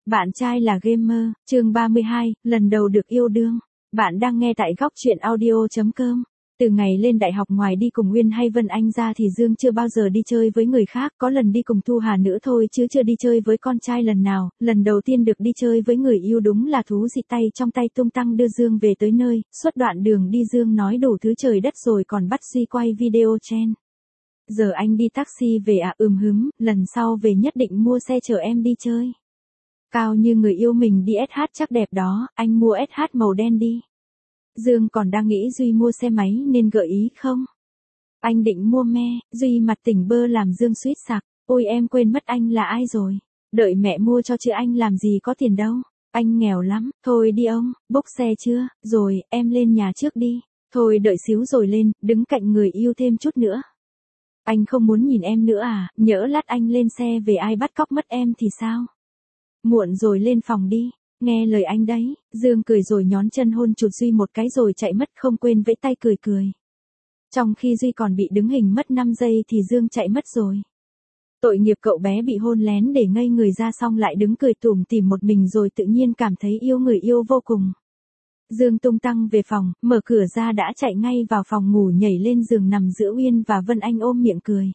Bạn trai là gamer, chương 32, lần đầu được yêu đương. Bạn đang nghe tại góc truyện audio.com. Từ ngày lên đại học ngoài đi cùng Nguyên hay Vân Anh ra thì Dương chưa bao giờ đi chơi với người khác, có lần đi cùng Thu Hà nữa thôi chứ chưa đi chơi với con trai lần nào. Lần đầu tiên được đi chơi với người yêu đúng là thú dị tay trong tay tung tăng đưa Dương về tới nơi. Suốt đoạn đường đi Dương nói đủ thứ trời đất rồi còn bắt Duy quay video trend. Giờ anh đi taxi về à? Lần sau về nhất định mua xe chở em đi chơi. Cao như người yêu mình đi SH chắc đẹp đó, anh mua SH màu đen đi. Dương còn đang nghĩ Duy mua xe máy nên gợi ý không? Anh định mua me, Duy mặt tỉnh bơ làm Dương suýt sặc. Ôi em quên mất anh là ai rồi. Đợi mẹ mua cho chứ anh làm gì có tiền đâu. Anh nghèo lắm, thôi đi ông, bốc xe chưa? Rồi, em lên nhà trước đi. Thôi đợi xíu rồi lên, đứng cạnh người yêu thêm chút nữa. Anh không muốn nhìn em nữa à, nhỡ lát anh lên xe về ai bắt cóc mất em thì sao? Muộn rồi lên phòng đi, nghe lời anh đấy. Dương cười rồi nhón chân hôn chụt Duy một cái rồi chạy mất không quên vẫy tay cười. Trong khi Duy còn bị đứng hình mất 5 giây thì Dương chạy mất rồi. Tội nghiệp cậu bé bị hôn lén để ngây người ra xong lại đứng cười tủm tỉm một mình rồi tự nhiên cảm thấy yêu người yêu vô cùng. Dương tung tăng về phòng, mở cửa ra đã chạy ngay vào phòng ngủ nhảy lên giường nằm giữa Uyên và Vân Anh ôm miệng cười.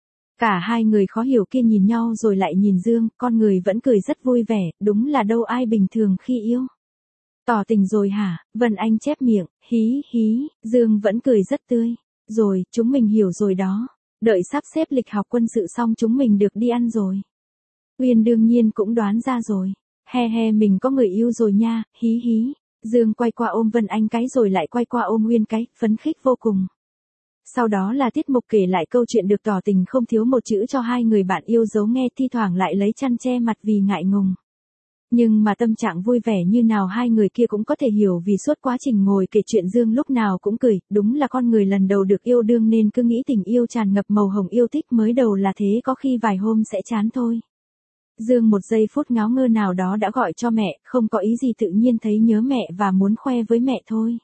Cả hai người khó hiểu kia nhìn nhau rồi lại nhìn Dương, con người vẫn cười rất vui vẻ, đúng là đâu ai bình thường khi yêu. Tỏ tình rồi hả? Vân Anh chép miệng, hí, Dương vẫn cười rất tươi. Rồi, chúng mình hiểu rồi đó. Đợi sắp xếp lịch học quân sự xong chúng mình được đi ăn rồi. Uyên đương nhiên cũng đoán ra rồi. He mình có người yêu rồi nha, hí. Dương quay qua ôm Vân Anh cái rồi lại quay qua ôm Uyên cái, phấn khích vô cùng. Sau đó là tiết mục kể lại câu chuyện được tỏ tình không thiếu một chữ cho hai người bạn yêu dấu nghe thi thoảng lại lấy chăn che mặt vì ngại ngùng. Nhưng mà tâm trạng vui vẻ như nào hai người kia cũng có thể hiểu vì suốt quá trình ngồi kể chuyện Dương lúc nào cũng cười, đúng là con người lần đầu được yêu đương nên cứ nghĩ tình yêu tràn ngập màu hồng yêu thích mới đầu là thế có khi vài hôm sẽ chán thôi. Dương một giây phút ngáo ngơ nào đó đã gọi cho mẹ, không có ý gì tự nhiên thấy nhớ mẹ và muốn khoe với mẹ thôi.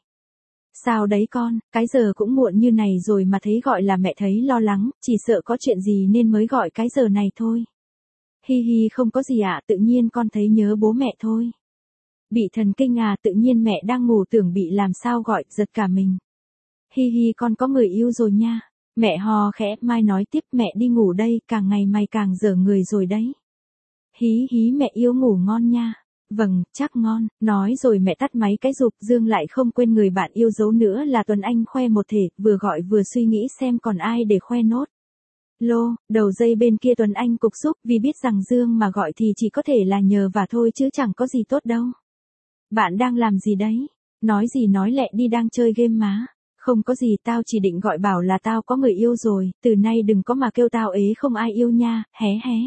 Sao đấy con, cái giờ cũng muộn như này rồi mà thấy gọi là mẹ thấy lo lắng, chỉ sợ có chuyện gì nên mới gọi cái giờ này thôi. Hi không có gì ạ, tự nhiên con thấy nhớ bố mẹ thôi. Bị thần kinh à, tự nhiên mẹ đang ngủ tưởng bị làm sao gọi, giật cả mình. Hi con có người yêu rồi nha. Mẹ hò khẽ, Mai nói tiếp mẹ đi ngủ đây, càng ngày mày càng dở người rồi đấy. Hí mẹ yêu ngủ ngon nha. Vâng, chắc ngon, nói rồi mẹ tắt máy cái rụp. Dương lại không quên người bạn yêu dấu nữa là Tuấn Anh khoe một thể, vừa gọi vừa suy nghĩ xem còn ai để khoe nốt. Lô, đầu dây bên kia Tuấn Anh cục xúc vì biết rằng Dương mà gọi thì chỉ có thể là nhờ và thôi chứ chẳng có gì tốt đâu. Bạn đang làm gì đấy? Nói gì nói lẹ đi, đang chơi game má. Không có gì, tao chỉ định gọi bảo là tao có người yêu rồi, từ nay đừng có mà kêu tao ế không ai yêu nha, hé.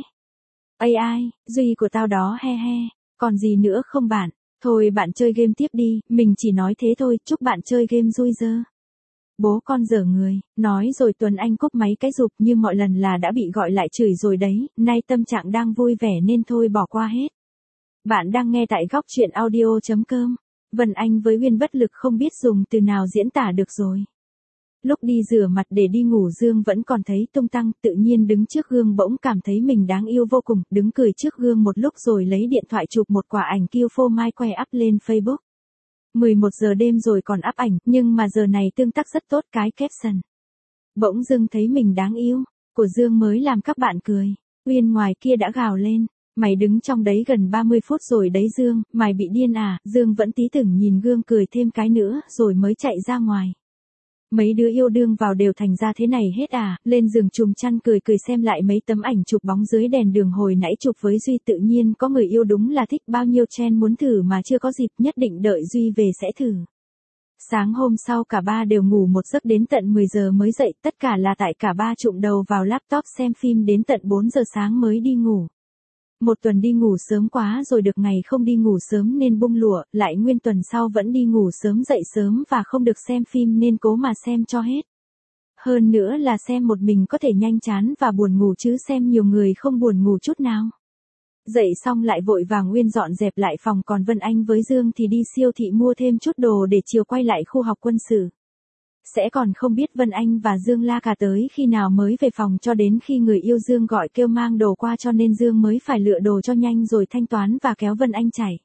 Ai, Duy của tao đó, he. Còn gì nữa không bạn? Thôi bạn chơi game tiếp đi, mình chỉ nói thế thôi, chúc bạn chơi game vui dơ. Bố con dở người, nói rồi Tuấn Anh cúp máy cái rụp như mọi lần là đã bị gọi lại chửi rồi đấy, nay tâm trạng đang vui vẻ nên thôi bỏ qua hết. Bạn đang nghe tại góc truyện audio.com. Vân Anh với Uyên bất lực không biết dùng từ nào diễn tả được rồi. Lúc đi rửa mặt để đi ngủ Dương vẫn còn thấy tung tăng, tự nhiên đứng trước gương bỗng cảm thấy mình đáng yêu vô cùng, đứng cười trước gương một lúc rồi lấy điện thoại chụp một quả ảnh kiêu phô mai khoe up lên Facebook. 11 giờ đêm rồi còn up ảnh, nhưng mà giờ này tương tác rất tốt cái caption. Bỗng dưng thấy mình đáng yêu, của Dương mới làm các bạn cười. Uyên ngoài kia đã gào lên, mày đứng trong đấy gần 30 phút rồi đấy Dương, mày bị điên à? Dương vẫn tí tưởng nhìn gương cười thêm cái nữa rồi mới chạy ra ngoài. Mấy đứa yêu đương vào đều thành ra thế này hết à, lên giường chùm chăn cười xem lại mấy tấm ảnh chụp bóng dưới đèn đường hồi nãy chụp với Duy tự nhiên có người yêu đúng là thích bao nhiêu trend muốn thử mà chưa có dịp nhất định đợi Duy về sẽ thử. Sáng hôm sau cả ba đều ngủ một giấc đến tận 10 giờ mới dậy, tất cả là tại cả ba trụm đầu vào laptop xem phim đến tận 4 giờ sáng mới đi ngủ. Một tuần đi ngủ sớm quá rồi được ngày không đi ngủ sớm nên bung lụa, lại nguyên tuần sau vẫn đi ngủ sớm dậy sớm và không được xem phim nên cố mà xem cho hết. Hơn nữa là xem một mình có thể nhanh chán và buồn ngủ chứ xem nhiều người không buồn ngủ chút nào. Dậy xong lại vội vàng Nguyên dọn dẹp lại phòng, còn Vân Anh với Dương thì đi siêu thị mua thêm chút đồ để chiều quay lại khu học quân sự. sẽ còn không biết Vân Anh và Dương la cà tới khi nào mới về phòng, cho đến khi người yêu Dương gọi kêu mang đồ qua, cho nên Dương mới phải lựa đồ cho nhanh rồi thanh toán và kéo Vân Anh chạy.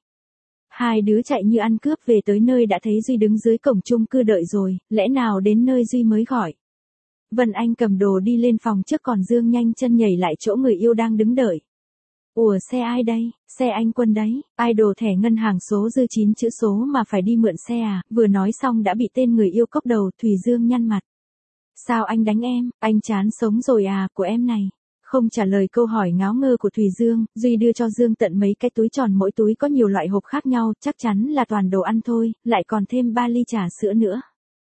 Hai đứa chạy như ăn cướp về tới nơi đã thấy Duy đứng dưới cổng chung cư đợi rồi, lẽ nào đến nơi Duy mới gọi. Vân Anh cầm đồ đi lên phòng trước, còn Dương nhanh chân nhảy lại chỗ người yêu đang đứng đợi. Ủa, xe ai đây? Xe anh Quân đấy, idol thẻ ngân hàng số dư 9 chữ số mà phải đi mượn xe à? Vừa nói xong đã bị tên người yêu cốc đầu. Thùy Dương nhăn mặt. Sao anh đánh em, anh chán sống rồi à, của em này. Không trả lời câu hỏi ngáo ngơ của Thùy Dương, Duy đưa cho Dương tận mấy cái túi tròn, mỗi túi có nhiều loại hộp khác nhau, chắc chắn là toàn đồ ăn thôi, lại còn thêm 3 ly trà sữa nữa.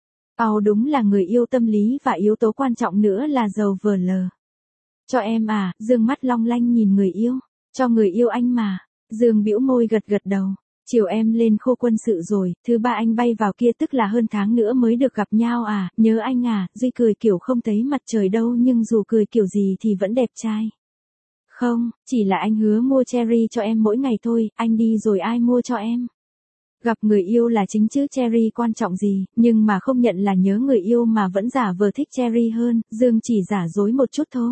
Đúng là người yêu tâm lý, và yếu tố quan trọng nữa là giàu vờ lờ. Cho em à? Dương mắt long lanh nhìn người yêu. Cho người yêu anh mà. Dương bĩu môi gật gật đầu. Chiều em lên khu quân sự rồi, thứ ba anh bay vào kia, tức là hơn tháng nữa mới được gặp nhau à, nhớ anh à. Duy cười kiểu không thấy mặt trời đâu, nhưng dù cười kiểu gì thì vẫn đẹp trai. Không, chỉ là anh hứa mua cherry cho em mỗi ngày thôi, anh đi rồi ai mua cho em. Gặp người yêu là chính chứ cherry quan trọng gì, nhưng mà không nhận là nhớ người yêu mà vẫn giả vờ thích cherry hơn. Dương chỉ giả dối một chút thôi.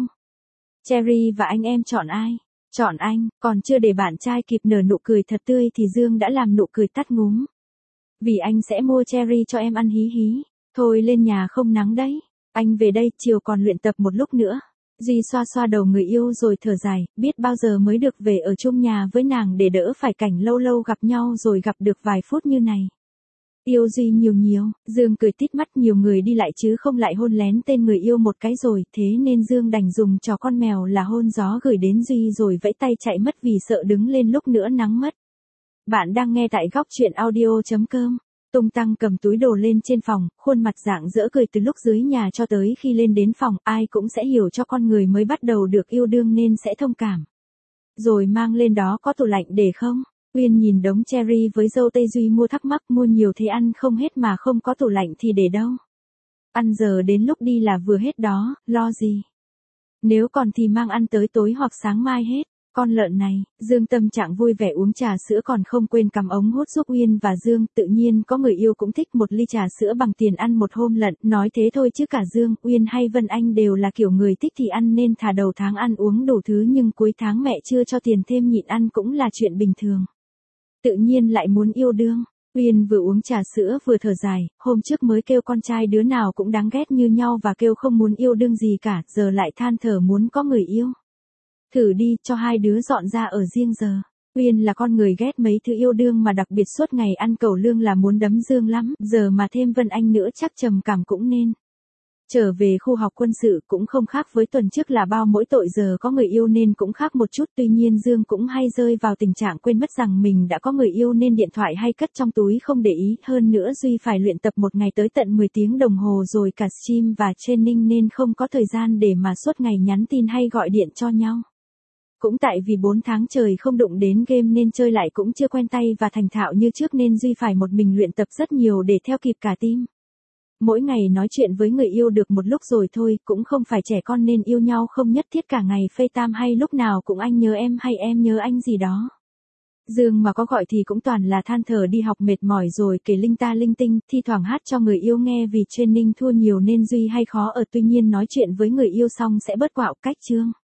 Cherry và anh em chọn ai? Chọn anh. Còn chưa để bạn trai kịp nở nụ cười thật tươi thì Dương đã làm nụ cười tắt ngúm. Vì anh sẽ mua cherry cho em ăn hí hí. Thôi lên nhà không nắng đấy. Anh về đây, chiều còn luyện tập một lúc nữa. Duy xoa xoa đầu người yêu rồi thở dài, biết bao giờ mới được về ở chung nhà với nàng để đỡ phải cảnh lâu lâu gặp nhau rồi gặp được vài phút như này. Yêu Duy nhiều nhiều. Dương cười tít mắt, nhiều người đi lại chứ không lại hôn lén tên người yêu một cái rồi, thế nên Dương đành dùng trò con mèo là hôn gió gửi đến Duy rồi vẫy tay chạy mất vì sợ đứng lên lúc nữa nắng mất. Bạn đang nghe tại góc truyện audio.com. Tung tăng cầm túi đồ lên trên phòng, khuôn mặt rạng rỡ cười từ lúc dưới nhà cho tới khi lên đến phòng, ai cũng sẽ hiểu cho con người mới bắt đầu được yêu đương nên sẽ thông cảm. Rồi mang lên đó có tủ lạnh để không? Uyên nhìn đống cherry với dâu tây. Duy mua thắc mắc, mua nhiều thế ăn không hết mà không có tủ lạnh thì để đâu? Ăn giờ đến lúc đi là vừa hết đó, lo gì? Nếu còn thì mang ăn tới tối hoặc sáng mai hết. Con lợn này. Dương tâm trạng vui vẻ uống trà sữa còn không quên cắm ống hút giúp Uyên và Dương. Tự nhiên có người yêu cũng thích một ly trà sữa bằng tiền ăn một hôm lận. Nói thế thôi chứ cả Dương, Uyên hay Vân Anh đều là kiểu người thích thì ăn, nên thà đầu tháng ăn uống đủ thứ nhưng cuối tháng mẹ chưa cho tiền thêm nhịn ăn cũng là chuyện bình thường. Tự nhiên lại muốn yêu đương. Uyên vừa uống trà sữa vừa thở dài, hôm trước mới kêu con trai đứa nào cũng đáng ghét như nhau và kêu không muốn yêu đương gì cả, giờ lại than thở muốn có người yêu. Thử đi, cho hai đứa dọn ra ở riêng giờ. Uyên là con người ghét mấy thứ yêu đương mà đặc biệt suốt ngày ăn cẩu lương là muốn đấm Dương lắm, giờ mà thêm Vân Anh nữa chắc trầm cảm cũng nên. Trở về khu học quân sự cũng không khác với tuần trước là bao, mỗi tội giờ có người yêu nên cũng khác một chút. Tuy nhiên Dương cũng hay rơi vào tình trạng quên mất rằng mình đã có người yêu nên điện thoại hay cất trong túi không để ý. Hơn nữa Duy phải luyện tập một ngày tới tận 10 tiếng đồng hồ rồi cả stream và training nên không có thời gian để mà suốt ngày nhắn tin hay gọi điện cho nhau. Cũng tại vì 4 tháng trời không đụng đến game nên chơi lại cũng chưa quen tay và thành thạo như trước nên Duy phải một mình luyện tập rất nhiều để theo kịp cả team. Mỗi ngày nói chuyện với người yêu được một lúc rồi thôi, cũng không phải trẻ con nên yêu nhau không nhất thiết cả ngày FaceTime hay lúc nào cũng anh nhớ em hay em nhớ anh gì đó. Dương mà có gọi thì cũng toàn là than thở đi học mệt mỏi rồi kể linh ta linh tinh, thi thoảng hát cho người yêu nghe vì training thua nhiều nên Duy hay khó ở. Tuy nhiên nói chuyện với người yêu xong sẽ bớt quạo cách Chương.